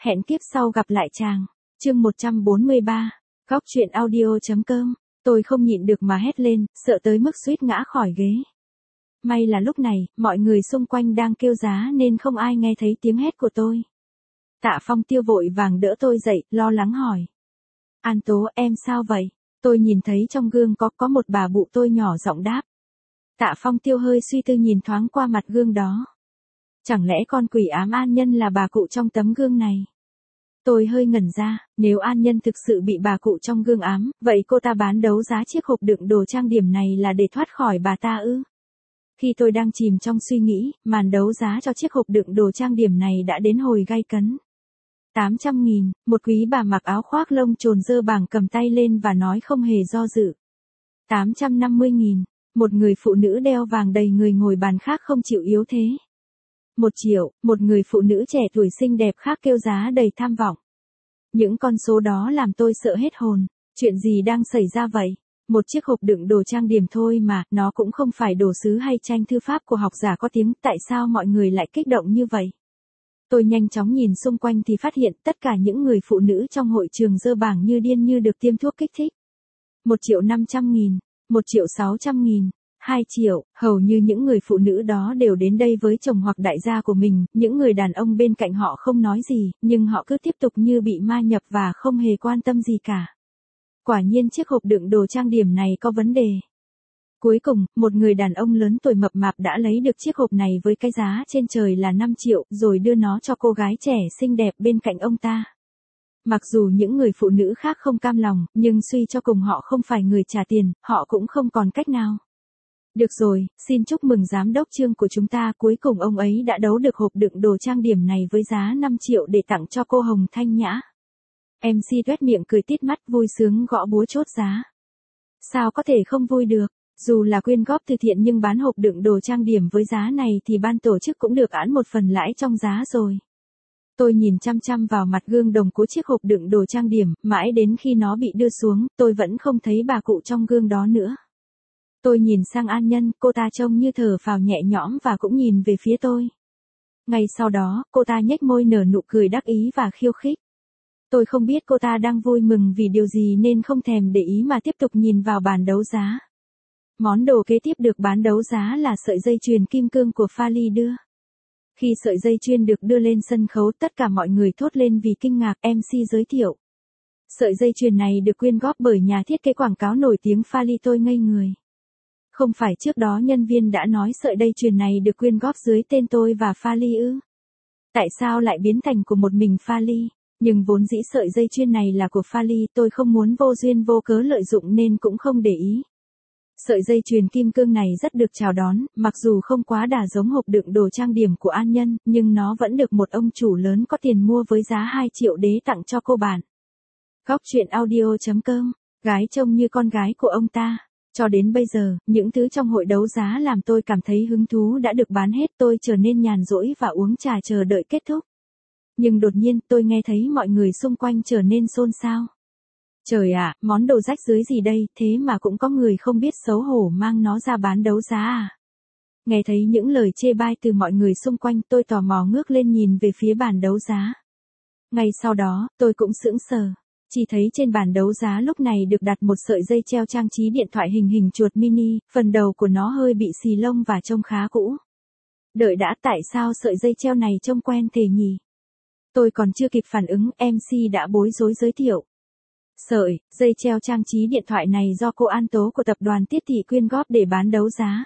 Hẹn kiếp sau gặp lại chàng. Chương 143. Góc truyện audio.com. Tôi không nhịn được mà hét lên, sợ tới mức suýt ngã khỏi ghế. May là lúc này, mọi người xung quanh đang kêu giá nên không ai nghe thấy tiếng hét của tôi. Tạ Phong Tiêu vội vàng đỡ tôi dậy, lo lắng hỏi. An Tố, em sao vậy? Tôi nhìn thấy trong gương có một bà bụ, tôi nhỏ giọng đáp. Tạ Phong Tiêu hơi suy tư nhìn thoáng qua mặt gương đó. Chẳng lẽ con quỷ ám An Nhân là bà cụ trong tấm gương này? Tôi hơi ngẩn ra, nếu An Nhân thực sự bị bà cụ trong gương ám, vậy cô ta bán đấu giá chiếc hộp đựng đồ trang điểm này là để thoát khỏi bà ta ư? Khi tôi đang chìm trong suy nghĩ, màn đấu giá cho chiếc hộp đựng đồ trang điểm này đã đến hồi gay cấn. 800.000, một quý bà mặc áo khoác lông trồn dơ bảng cầm tay lên và nói không hề do dự. 850.000, một người phụ nữ đeo vàng đầy người ngồi bàn khác không chịu yếu thế. 1 triệu, một người phụ nữ trẻ tuổi xinh đẹp khác kêu giá đầy tham vọng. Những con số đó làm tôi sợ hết hồn. Chuyện gì đang xảy ra vậy? Một chiếc hộp đựng đồ trang điểm thôi mà, nó cũng không phải đồ sứ hay tranh thư pháp của học giả có tiếng, tại sao mọi người lại kích động như vậy? Tôi nhanh chóng nhìn xung quanh thì phát hiện tất cả những người phụ nữ trong hội trường dơ bảng như điên như được tiêm thuốc kích thích. 1.500.000, 1.600.000, 2 triệu, hầu như những người phụ nữ đó đều đến đây với chồng hoặc đại gia của mình, những người đàn ông bên cạnh họ không nói gì, nhưng họ cứ tiếp tục như bị ma nhập và không hề quan tâm gì cả. Quả nhiên chiếc hộp đựng đồ trang điểm này có vấn đề. Cuối cùng, một người đàn ông lớn tuổi mập mạp đã lấy được chiếc hộp này với cái giá trên trời là 5 triệu, rồi đưa nó cho cô gái trẻ xinh đẹp bên cạnh ông ta. Mặc dù những người phụ nữ khác không cam lòng, nhưng suy cho cùng họ không phải người trả tiền, họ cũng không còn cách nào. Được rồi, xin chúc mừng giám đốc Trương của chúng ta, cuối cùng ông ấy đã đấu được hộp đựng đồ trang điểm này với giá 5 triệu để tặng cho cô Hồng Thanh Nhã. MC tuét miệng cười tít mắt vui sướng gõ búa chốt giá. Sao có thể không vui được, dù là quyên góp từ thiện nhưng bán hộp đựng đồ trang điểm với giá này thì ban tổ chức cũng được ẵn một phần lãi trong giá rồi. Tôi nhìn chăm chăm vào mặt gương đồng của chiếc hộp đựng đồ trang điểm, mãi đến khi nó bị đưa xuống, tôi vẫn không thấy bà cụ trong gương đó nữa. Tôi nhìn sang An Nhân, cô ta trông như thở phào nhẹ nhõm và cũng nhìn về phía tôi. Ngay sau đó, cô ta nhếch môi nở nụ cười đắc ý và khiêu khích. Tôi không biết cô ta đang vui mừng vì điều gì nên không thèm để ý mà tiếp tục nhìn vào bàn đấu giá. Món đồ kế tiếp được bán đấu giá là sợi dây chuyền kim cương của Pha Ly đưa. Khi sợi dây chuyền được đưa lên sân khấu, tất cả mọi người thốt lên vì kinh ngạc. MC giới thiệu. Sợi dây chuyền này được quyên góp bởi nhà thiết kế quảng cáo nổi tiếng Pha Ly. Tôi ngây người. Không phải trước đó nhân viên đã nói sợi dây chuyền này được quyên góp dưới tên tôi và Pha Ly ư? Tại sao lại biến thành của một mình Pha Ly? Nhưng vốn dĩ sợi dây chuyền này là của Pha Ly, tôi không muốn vô duyên vô cớ lợi dụng nên cũng không để ý. Sợi dây chuyền kim cương này rất được chào đón, mặc dù không quá đà giống hộp đựng đồ trang điểm của An Nhân, nhưng nó vẫn được một ông chủ lớn có tiền mua với giá 2 triệu đế tặng cho cô bạn. Góc truyện audio.com, gái trông như con gái của ông ta. Cho đến bây giờ, những thứ trong hội đấu giá làm tôi cảm thấy hứng thú đã được bán hết, tôi trở nên nhàn rỗi và uống trà chờ đợi kết thúc. Nhưng đột nhiên tôi nghe thấy mọi người xung quanh trở nên xôn xao. Trời ạ, món đồ rách rưới gì đây, thế mà cũng có người không biết xấu hổ mang nó ra bán đấu giá à? Nghe thấy những lời chê bai từ mọi người xung quanh, tôi tò mò ngước lên nhìn về phía bàn đấu giá. Ngay sau đó, tôi cũng sững sờ. Chỉ thấy trên bàn đấu giá lúc này được đặt một sợi dây treo trang trí điện thoại hình chuột mini, phần đầu của nó hơi bị xì lông và trông khá cũ. Đợi đã, tại sao sợi dây treo này trông quen thế nhỉ? Tôi còn chưa kịp phản ứng, MC đã bối rối giới thiệu. Sợi dây treo trang trí điện thoại này do cô An Tố của tập đoàn Tiết Thị quyên góp để bán đấu giá.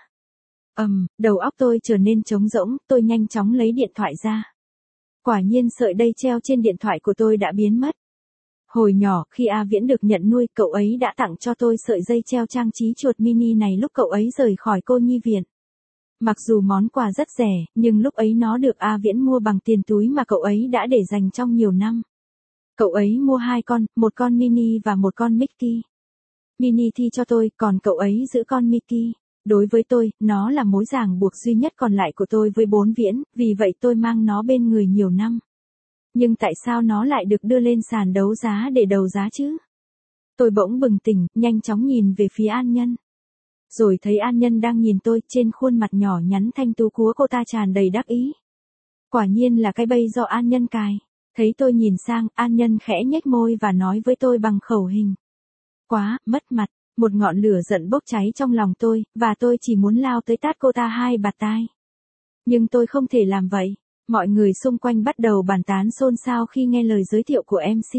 Đầu óc tôi trở nên trống rỗng, tôi nhanh chóng lấy điện thoại ra. Quả nhiên sợi dây treo trên điện thoại của tôi đã biến mất. Hồi nhỏ, khi A Viễn được nhận nuôi, cậu ấy đã tặng cho tôi sợi dây treo trang trí chuột mini này lúc cậu ấy rời khỏi cô nhi viện. Mặc dù món quà rất rẻ, nhưng lúc ấy nó được A Viễn mua bằng tiền túi mà cậu ấy đã để dành trong nhiều năm. Cậu ấy mua 2 con, một con mini và một con Mickey. Mini thì cho tôi, còn cậu ấy giữ con Mickey. Đối với tôi, nó là mối ràng buộc duy nhất còn lại của tôi với Bốn Viễn, vì vậy tôi mang nó bên người nhiều năm. Nhưng tại sao nó lại được đưa lên sàn đấu giá để đấu giá chứ? Tôi bỗng bừng tỉnh, nhanh chóng nhìn về phía An Nhân. Rồi thấy An Nhân đang nhìn tôi, trên khuôn mặt nhỏ nhắn thanh tú của cô ta tràn đầy đắc ý. Quả nhiên là cái bẫy do An Nhân cài. Thấy tôi nhìn sang, An Nhân khẽ nhếch môi và nói với tôi bằng khẩu hình. Quá, mất mặt, một ngọn lửa giận bốc cháy trong lòng tôi, và tôi chỉ muốn lao tới tát cô ta 2 bạt tai. Nhưng tôi không thể làm vậy. Mọi người xung quanh bắt đầu bàn tán xôn xao khi nghe lời giới thiệu của MC.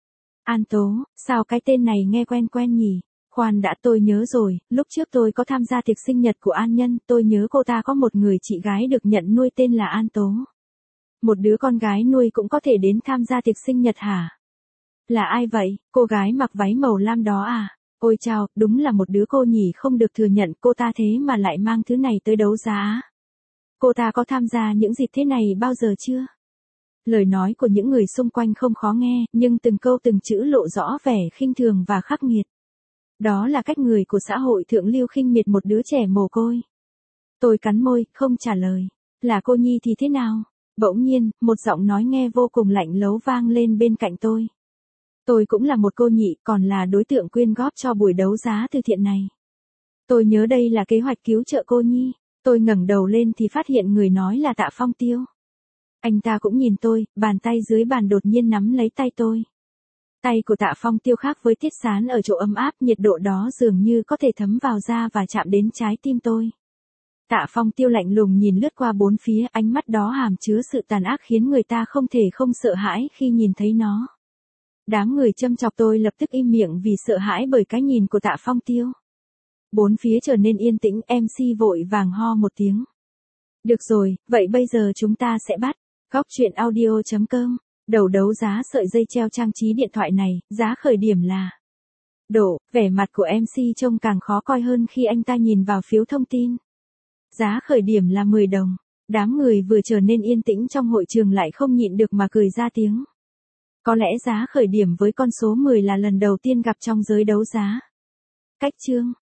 An Tố, sao cái tên này nghe quen quen nhỉ? Khoan đã, tôi nhớ rồi, lúc trước tôi có tham gia tiệc sinh nhật của An Nhân, tôi nhớ cô ta có một người chị gái được nhận nuôi tên là An Tố. Một đứa con gái nuôi cũng có thể đến tham gia tiệc sinh nhật hả? Là ai vậy, cô gái mặc váy màu lam đó à? Ôi chao, đúng là một đứa cô nhỉ, không được thừa nhận, cô ta thế mà lại mang thứ này tới đấu giá. Cô ta có tham gia những dịp thế này bao giờ chưa? Lời nói của những người xung quanh không khó nghe, nhưng từng câu từng chữ lộ rõ vẻ khinh thường và khắc nghiệt. Đó là cách người của xã hội thượng lưu khinh miệt một đứa trẻ mồ côi. Tôi cắn môi, không trả lời. Là cô Nhi thì thế nào? Bỗng nhiên, một giọng nói nghe vô cùng lạnh lẽo vang lên bên cạnh tôi. Tôi cũng là một cô nhị, còn là đối tượng quyên góp cho buổi đấu giá từ thiện này. Tôi nhớ đây là kế hoạch cứu trợ cô Nhi. Tôi ngẩng đầu lên thì phát hiện người nói là Tạ Phong Tiêu. Anh ta cũng nhìn tôi, bàn tay dưới bàn đột nhiên nắm lấy tay tôi. Tay của Tạ Phong Tiêu khác với Tiết Sán ở chỗ ấm áp, nhiệt độ đó dường như có thể thấm vào da và chạm đến trái tim tôi. Tạ Phong Tiêu lạnh lùng nhìn lướt qua bốn phía, ánh mắt đó hàm chứa sự tàn ác khiến người ta không thể không sợ hãi khi nhìn thấy nó. Đám người châm chọc tôi lập tức im miệng vì sợ hãi bởi cái nhìn của Tạ Phong Tiêu. Bốn phía trở nên yên tĩnh, MC vội vàng ho một tiếng. Được rồi, vậy bây giờ chúng ta sẽ bắt. Góc truyện audio.com. Đầu đấu giá sợi dây treo trang trí điện thoại này, giá khởi điểm là Độ. Vẻ mặt của MC trông càng khó coi hơn khi anh ta nhìn vào phiếu thông tin. Giá khởi điểm là 10 đồng. Đám người vừa trở nên yên tĩnh trong hội trường lại không nhịn được mà cười ra tiếng. Có lẽ giá khởi điểm với con số 10 là lần đầu tiên gặp trong giới đấu giá. Cách chương